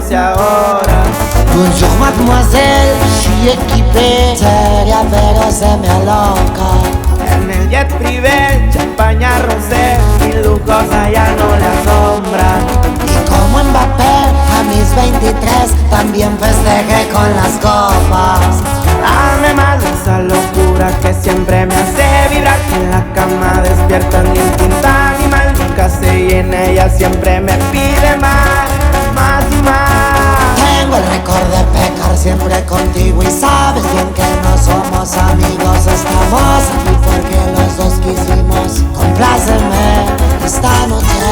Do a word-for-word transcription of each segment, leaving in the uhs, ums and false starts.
y ahora. Bonjour mademoiselle, je suis équipé. Seria pero se me aloca. En el jet privé, champaña rosé, mil lujos allá no le asombran. Y como Mbappé, a mis veintitrés también festejé con las copas. Dame más de esa locura que siempre me hace vibrar. Que en la cama despierta ni instinta animal. Nunca se llena, ella siempre me pide más, más y más. Tengo el récord de pecar siempre contigo. Y sabes bien que no somos amigos. Estamos aquí porque los dos quisimos. Compláceme esta noche.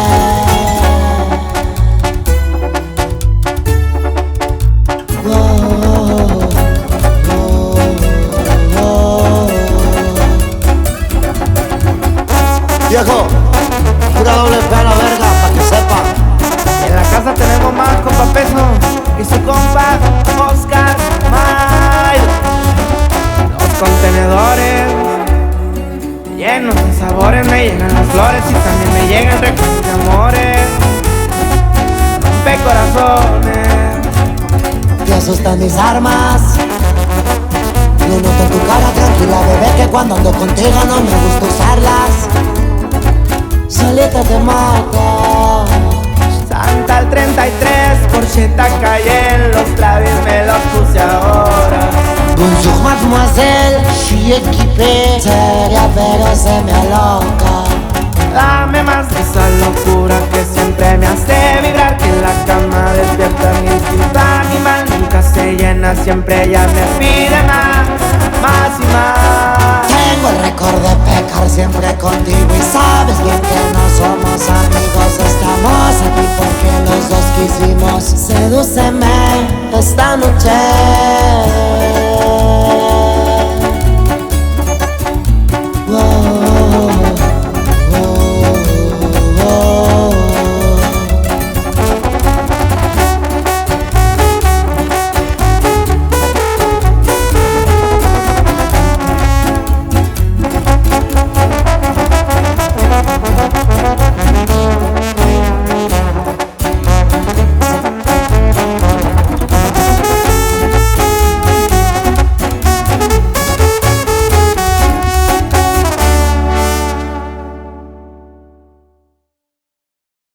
Viejo, pura doble P a la verga, pa' que sepa. En la casa tenemos más compa Peso y su compa Oscar Mayo. Los contenedores llenos de sabores, me llegan las flores y también me llegan recuerdos de amores. Rompe corazones. Te asustan mis armas. Lo noto en tu cara, tranquila bebé, que cuando ando contigo no me gusta usarlas. Solita te mato. Santa al treinta y tres, Porcheta Cayenne, los labios me los puse ahora. Bonjour mademoiselle, je suis équipé. Seria pero se me aloca. Dame más de esa locura que siempre me hace vibrar. Que en la cama despierta mi instinto animal. Nunca se llena, siempre ella me pide más, más y más. Tengo el récord de pecar siempre contigo. Y sabes bien que no somos amigos. Estamos aquí porque los dos quisimos. Sedúceme esta noche.